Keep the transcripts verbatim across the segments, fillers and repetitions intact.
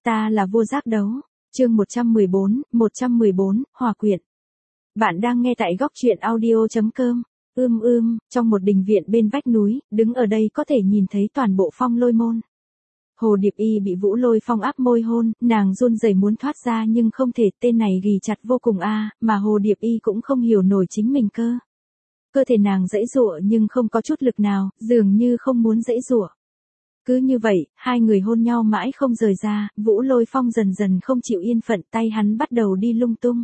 Ta là vua giác đấu. Chương một trăm mười bốn, một trăm mười bốn, Hòa quyện. Bạn đang nghe tại góc truyện audio chấm com. Ưm ưm, trong một đình viện bên vách núi, đứng ở đây có thể nhìn thấy toàn bộ Phong Lôi môn. Hồ Điệp Y bị Vũ Lôi Phong áp môi hôn, nàng run rẩy muốn thoát ra nhưng không thể, tên này ghì chặt vô cùng a, mà Hồ Điệp Y cũng không hiểu nổi chính mình cơ. Cơ thể nàng giãy giụa nhưng không có chút lực nào, dường như không muốn giãy giụa. Cứ như vậy, hai người hôn nhau mãi không rời ra, Vũ Lôi Phong dần dần không chịu yên phận, tay hắn bắt đầu đi lung tung.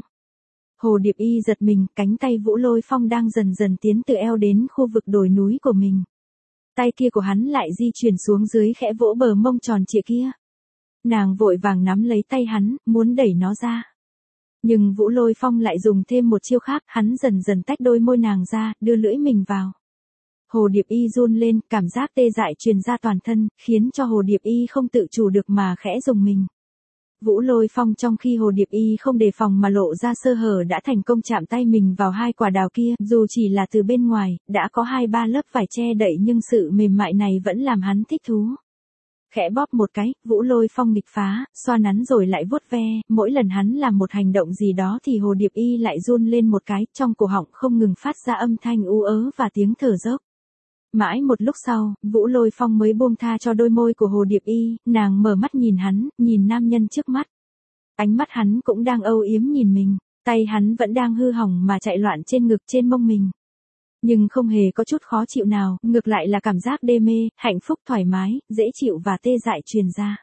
Hồ Điệp Y giật mình, cánh tay Vũ Lôi Phong đang dần dần tiến từ eo đến khu vực đồi núi của mình. Tay kia của hắn lại di chuyển xuống dưới khẽ vỗ bờ mông tròn trịa kia. Nàng vội vàng nắm lấy tay hắn, muốn đẩy nó ra. Nhưng Vũ Lôi Phong lại dùng thêm một chiêu khác, hắn dần dần tách đôi môi nàng ra, đưa lưỡi mình vào. Hồ Điệp Y run lên, cảm giác tê dại truyền ra toàn thân, khiến cho Hồ Điệp Y không tự chủ được mà khẽ rùng mình. Vũ Lôi Phong trong khi Hồ Điệp Y không đề phòng mà lộ ra sơ hở đã thành công chạm tay mình vào hai quả đào kia, dù chỉ là từ bên ngoài, đã có hai ba lớp vải che đậy nhưng sự mềm mại này vẫn làm hắn thích thú. Khẽ bóp một cái, Vũ Lôi Phong nghịch phá, xoa nắn rồi lại vuốt ve, mỗi lần hắn làm một hành động gì đó thì Hồ Điệp Y lại run lên một cái, trong cổ họng không ngừng phát ra âm thanh ú ớ và tiếng thở dốc. Mãi một lúc sau, Vũ Lôi Phong mới buông tha cho đôi môi của Hồ Điệp Y, nàng mở mắt nhìn hắn, nhìn nam nhân trước mắt. Ánh mắt hắn cũng đang âu yếm nhìn mình, tay hắn vẫn đang hư hỏng mà chạy loạn trên ngực trên mông mình. Nhưng không hề có chút khó chịu nào, ngược lại là cảm giác đê mê, hạnh phúc thoải mái, dễ chịu và tê dại truyền ra.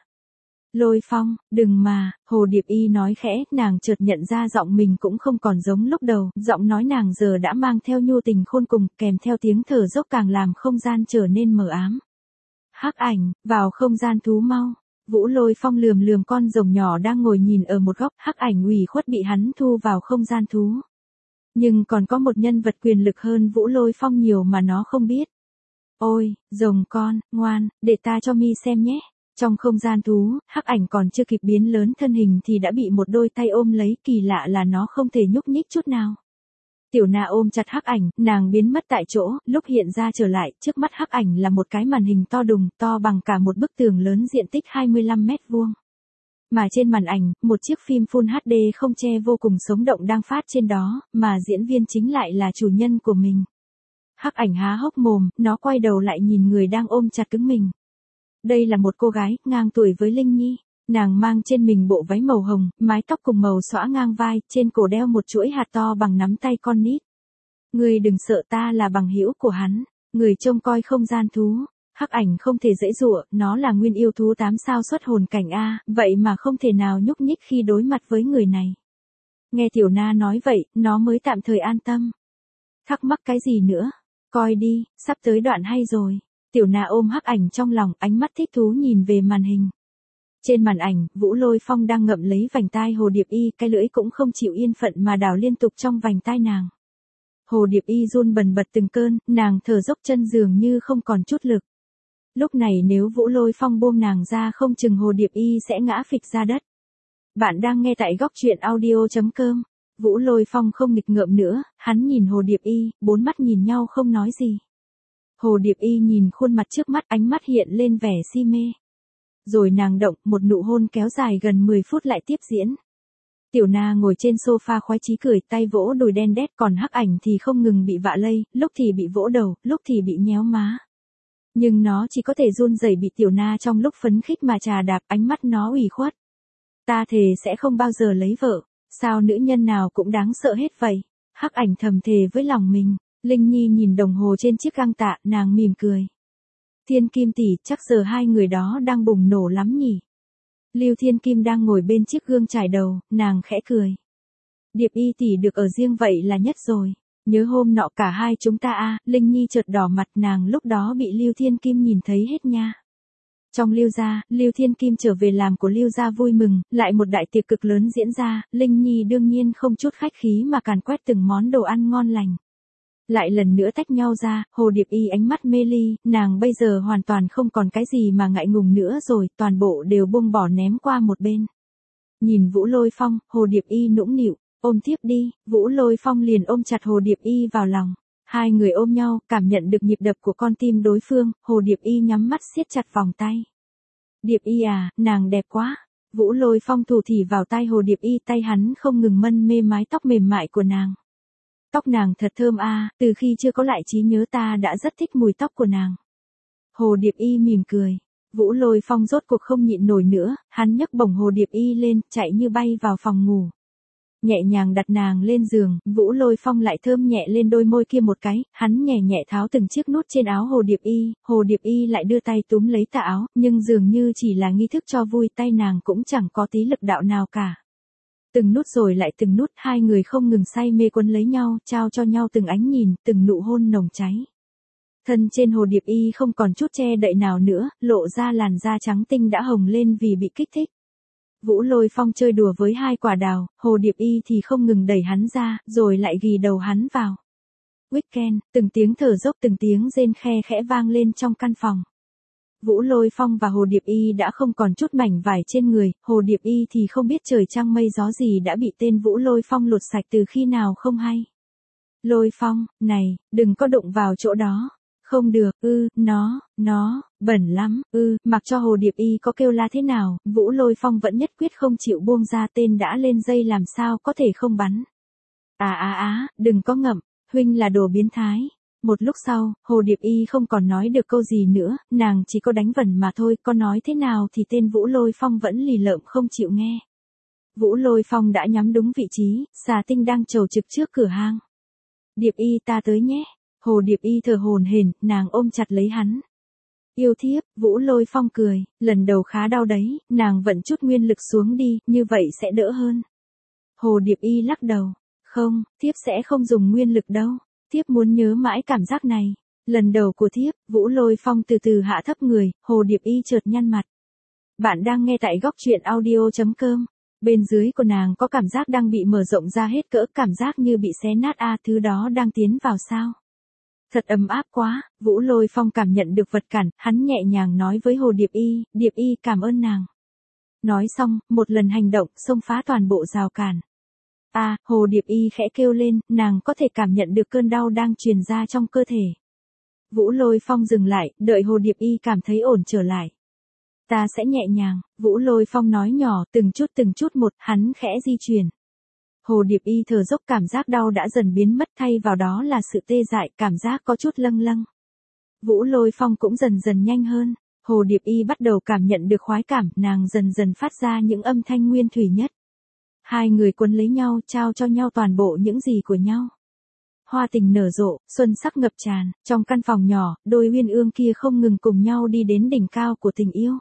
Lôi Phong, đừng mà, Hồ Điệp Y nói khẽ, nàng chợt nhận ra giọng mình cũng không còn giống lúc đầu, giọng nói nàng giờ đã mang theo nhu tình khôn cùng, kèm theo tiếng thở dốc càng làm không gian trở nên mờ ám. Hắc Ảnh, vào không gian thú mau. Vũ Lôi Phong lườm lườm con rồng nhỏ đang ngồi nhìn ở một góc, Hắc Ảnh ủy khuất bị hắn thu vào không gian thú. Nhưng còn có một nhân vật quyền lực hơn Vũ Lôi Phong nhiều mà nó không biết. Ôi, rồng con, ngoan, để ta cho mi xem nhé. Trong không gian thú, Hắc Ảnh còn chưa kịp biến lớn thân hình thì đã bị một đôi tay ôm lấy, kỳ lạ là nó không thể nhúc nhích chút nào. Tiểu Na ôm chặt Hắc Ảnh, nàng biến mất tại chỗ, lúc hiện ra trở lại, trước mắt Hắc Ảnh là một cái màn hình to đùng, to bằng cả một bức tường lớn diện tích hai mươi lăm mét vuông. Mà trên màn ảnh, một chiếc phim Full hát đê không che vô cùng sống động đang phát trên đó, mà diễn viên chính lại là chủ nhân của mình. Hắc Ảnh há hốc mồm, nó quay đầu lại nhìn người đang ôm chặt cứng mình. Đây là một cô gái, ngang tuổi với Linh Nhi. Nàng mang trên mình bộ váy màu hồng, mái tóc cùng màu xõa ngang vai, trên cổ đeo một chuỗi hạt to bằng nắm tay con nít. Người đừng sợ, ta là bằng hữu của hắn. Người trông coi không gian thú. Hắc Ảnh không thể giãy giụa, nó là nguyên yêu thú tám sao xuất hồn cảnh A, vậy mà không thể nào nhúc nhích khi đối mặt với người này. Nghe Tiểu Na nói vậy, nó mới tạm thời an tâm. Thắc mắc cái gì nữa? Coi đi, sắp tới đoạn hay rồi. Tiểu Na ôm Hắc Ảnh trong lòng, ánh mắt thích thú nhìn về màn hình. Trên màn ảnh, Vũ Lôi Phong đang ngậm lấy vành tai Hồ Điệp Y, cái lưỡi cũng không chịu yên phận mà đào liên tục trong vành tai nàng. Hồ Điệp Y run bần bật từng cơn, nàng thở dốc chân dường như không còn chút lực. Lúc này nếu Vũ Lôi Phong buông nàng ra không chừng Hồ Điệp Y sẽ ngã phịch ra đất. Bạn đang nghe tại góc truyện audio chấm com. Vũ Lôi Phong không nghịch ngợm nữa, hắn nhìn Hồ Điệp Y, bốn mắt nhìn nhau không nói gì. Hồ Điệp Y nhìn khuôn mặt trước mắt, ánh mắt hiện lên vẻ si mê. Rồi nàng động, một nụ hôn kéo dài gần mười phút lại tiếp diễn. Tiểu Na ngồi trên sofa khoái chí cười, tay vỗ đùi đen đét, còn Hắc Ảnh thì không ngừng bị vạ lây, lúc thì bị vỗ đầu, lúc thì bị nhéo má. Nhưng nó chỉ có thể run rẩy bị Tiểu Na trong lúc phấn khích mà trà đạp, ánh mắt nó ủy khuất. Ta thề sẽ không bao giờ lấy vợ, sao nữ nhân nào cũng đáng sợ hết vậy? Hắc Ảnh thầm thề với lòng mình. Linh Nhi nhìn đồng hồ trên chiếc găng tạ, nàng mỉm cười. Thiên Kim tỷ, chắc giờ hai người đó đang bùng nổ lắm nhỉ? Lưu Thiên Kim đang ngồi bên chiếc gương chải đầu, nàng khẽ cười. Điệp Y tỷ được ở riêng vậy là nhất rồi. Nhớ hôm nọ cả hai chúng ta a, à, Linh Nhi chợt đỏ mặt, nàng lúc đó bị Lưu Thiên Kim nhìn thấy hết nha. Trong Lưu gia, Lưu Thiên Kim trở về làm của Lưu gia vui mừng, lại một đại tiệc cực lớn diễn ra, Linh Nhi đương nhiên không chút khách khí mà càn quét từng món đồ ăn ngon lành. Lại lần nữa tách nhau ra, Hồ Điệp Y ánh mắt mê ly, nàng bây giờ hoàn toàn không còn cái gì mà ngại ngùng nữa rồi, toàn bộ đều buông bỏ ném qua một bên. Nhìn Vũ Lôi Phong, Hồ Điệp Y nũng nịu, ôm tiếp đi, Vũ Lôi Phong liền ôm chặt Hồ Điệp Y vào lòng. Hai người ôm nhau, cảm nhận được nhịp đập của con tim đối phương, Hồ Điệp Y nhắm mắt siết chặt vòng tay. Điệp Y à, nàng đẹp quá. Vũ Lôi Phong thủ thỉ vào tai Hồ Điệp Y, tay hắn không ngừng mân mê mái tóc mềm mại của nàng. Tóc nàng thật thơm a, từ khi chưa có lại trí nhớ ta đã rất thích mùi tóc của nàng. Hồ Điệp Y mỉm cười. Vũ Lôi Phong rốt cuộc không nhịn nổi nữa, hắn nhấc bổng Hồ Điệp Y lên, chạy như bay vào phòng ngủ. Nhẹ nhàng đặt nàng lên giường, Vũ Lôi Phong lại thơm nhẹ lên đôi môi kia một cái, hắn nhẹ nhẹ tháo từng chiếc nút trên áo Hồ Điệp Y, Hồ Điệp Y lại đưa tay túm lấy tà áo, nhưng dường như chỉ là nghi thức cho vui, tay nàng cũng chẳng có tí lực đạo nào cả. Từng nút rồi lại từng nút, hai người không ngừng say mê quấn lấy nhau, trao cho nhau từng ánh nhìn, từng nụ hôn nồng cháy. Thân trên Hồ Điệp Y không còn chút che đậy nào nữa, lộ ra làn da trắng tinh đã hồng lên vì bị kích thích. Vũ Lôi Phong chơi đùa với hai quả đào, Hồ Điệp Y thì không ngừng đẩy hắn ra, rồi lại ghì đầu hắn vào. Weekend, từng tiếng thở dốc từng tiếng rên khe khẽ vang lên trong căn phòng. Vũ Lôi Phong và Hồ Điệp Y đã không còn chút mảnh vải trên người, Hồ Điệp Y thì không biết trời trăng mây gió gì đã bị tên Vũ Lôi Phong lột sạch từ khi nào không hay. Lôi Phong, này, đừng có đụng vào chỗ đó. Không được, ư, nó, nó, bẩn lắm, ư, mặc cho Hồ Điệp Y có kêu la thế nào, Vũ Lôi Phong vẫn nhất quyết không chịu buông ra, tên đã lên dây làm sao có thể không bắn. À à á, đừng có ngậm, huynh là đồ biến thái. Một lúc sau, Hồ Điệp Y không còn nói được câu gì nữa, nàng chỉ có đánh vần mà thôi, có nói thế nào thì tên Vũ Lôi Phong vẫn lì lợm không chịu nghe. Vũ Lôi Phong đã nhắm đúng vị trí, xà tinh đang trầu trực trước cửa hang. Điệp Y ta tới nhé. Hồ Điệp Y thở hổn hển, nàng ôm chặt lấy hắn. Yêu thiếp, Vũ Lôi Phong cười, lần đầu khá đau đấy, nàng vận chút nguyên lực xuống đi, như vậy sẽ đỡ hơn. Hồ Điệp Y lắc đầu, không, thiếp sẽ không dùng nguyên lực đâu, thiếp muốn nhớ mãi cảm giác này. Lần đầu của thiếp, Vũ Lôi Phong từ từ hạ thấp người, Hồ Điệp Y chợt nhăn mặt. Bạn đang nghe tại góc truyện audio chấm com. Bên dưới của nàng có cảm giác đang bị mở rộng ra hết cỡ, cảm giác như bị xé nát a, thứ đó đang tiến vào sao. Thật ấm áp quá, Vũ Lôi Phong cảm nhận được vật cản, hắn nhẹ nhàng nói với Hồ Điệp Y, Điệp Y cảm ơn nàng. Nói xong, một lần hành động, xông phá toàn bộ rào cản. À, Hồ Điệp Y khẽ kêu lên, nàng có thể cảm nhận được cơn đau đang truyền ra trong cơ thể. Vũ Lôi Phong dừng lại, đợi Hồ Điệp Y cảm thấy ổn trở lại. Ta sẽ nhẹ nhàng, Vũ Lôi Phong nói nhỏ, từng chút từng chút một, hắn khẽ di chuyển. Hồ Điệp Y thở dốc, cảm giác đau đã dần biến mất, thay vào đó là sự tê dại, cảm giác có chút lâng lâng. Vũ Lôi Phong cũng dần dần nhanh hơn, Hồ Điệp Y bắt đầu cảm nhận được khoái cảm, nàng dần dần phát ra những âm thanh nguyên thủy nhất. Hai người quấn lấy nhau, trao cho nhau toàn bộ những gì của nhau. Hoa tình nở rộ, xuân sắc ngập tràn, trong căn phòng nhỏ, đôi uyên ương kia không ngừng cùng nhau đi đến đỉnh cao của tình yêu.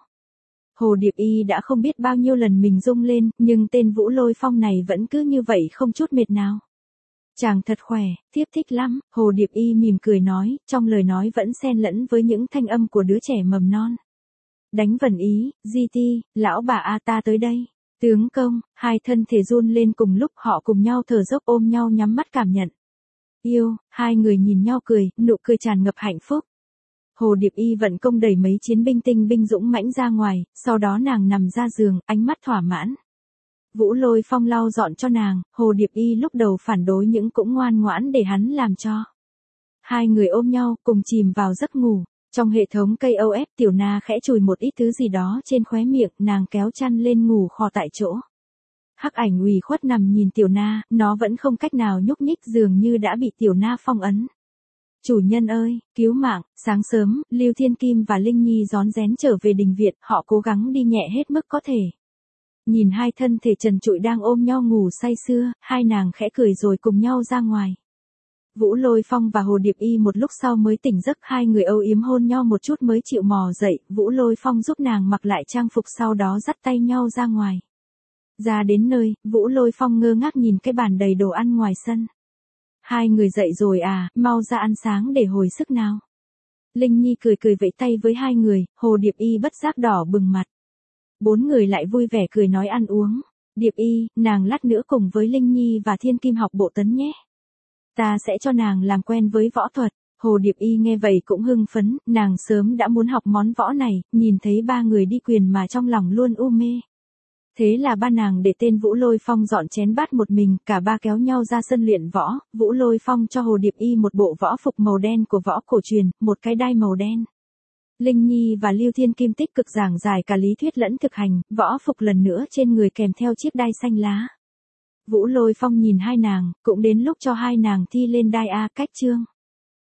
Hồ Điệp Y đã không biết bao nhiêu lần mình rung lên, nhưng tên Vũ Lôi Phong này vẫn cứ như vậy không chút mệt nào. Chàng thật khỏe, thiếp thích lắm, Hồ Điệp Y mỉm cười nói, trong lời nói vẫn xen lẫn với những thanh âm của đứa trẻ mầm non. Đánh vần ý, di ti, lão bà a ta tới đây. Tướng công, hai thân thể run lên cùng lúc, họ cùng nhau thở dốc ôm nhau nhắm mắt cảm nhận. Yêu, hai người nhìn nhau cười, nụ cười tràn ngập hạnh phúc. Hồ Điệp Y vận công đẩy mấy chiến binh tinh binh dũng mãnh ra ngoài, sau đó nàng nằm ra giường, ánh mắt thỏa mãn. Vũ Lôi Phong lau dọn cho nàng, Hồ Điệp Y lúc đầu phản đối nhưng cũng ngoan ngoãn để hắn làm cho. Hai người ôm nhau, cùng chìm vào giấc ngủ. Trong hệ thống ca o ép, Tiểu Na khẽ chùi một ít thứ gì đó trên khóe miệng, nàng kéo chăn lên ngủ khò tại chỗ. Hắc Ảnh ủy khuất nằm nhìn Tiểu Na, nó vẫn không cách nào nhúc nhích, dường như đã bị Tiểu Na phong ấn. Chủ nhân ơi, cứu mạng. Sáng sớm, Lưu Thiên Kim và Linh Nhi rón rén trở về đình viện, họ cố gắng đi nhẹ hết mức có thể. Nhìn hai thân thể trần trụi đang ôm nhau ngủ say sưa, hai nàng khẽ cười rồi cùng nhau ra ngoài. Vũ Lôi Phong và Hồ Điệp Y một lúc sau mới tỉnh giấc, hai người âu yếm hôn nhau một chút mới chịu mò dậy, Vũ Lôi Phong giúp nàng mặc lại trang phục, sau đó dắt tay nhau ra ngoài. Ra đến nơi, Vũ Lôi Phong ngơ ngác nhìn cái bàn đầy đồ ăn ngoài sân. Hai người dậy rồi à, mau ra ăn sáng để hồi sức nào. Linh Nhi cười cười vẫy tay với hai người, Hồ Điệp Y bất giác đỏ bừng mặt. Bốn người lại vui vẻ cười nói ăn uống. Điệp Y, nàng lát nữa cùng với Linh Nhi và Thiên Kim học bộ tấn nhé. Ta sẽ cho nàng làm quen với võ thuật. Hồ Điệp Y nghe vậy cũng hưng phấn, nàng sớm đã muốn học món võ này, nhìn thấy ba người đi quyền mà trong lòng luôn u mê. Thế là ba nàng để tên Vũ Lôi Phong dọn chén bát một mình, cả ba kéo nhau ra sân luyện võ, Vũ Lôi Phong cho Hồ Điệp Y một bộ võ phục màu đen của võ cổ truyền, một cái đai màu đen. Linh Nhi và Lưu Thiên Kim tích cực giảng giải cả lý thuyết lẫn thực hành, võ phục lần nữa trên người kèm theo chiếc đai xanh lá. Vũ Lôi Phong nhìn hai nàng, cũng đến lúc cho hai nàng thi lên đai A cách chương.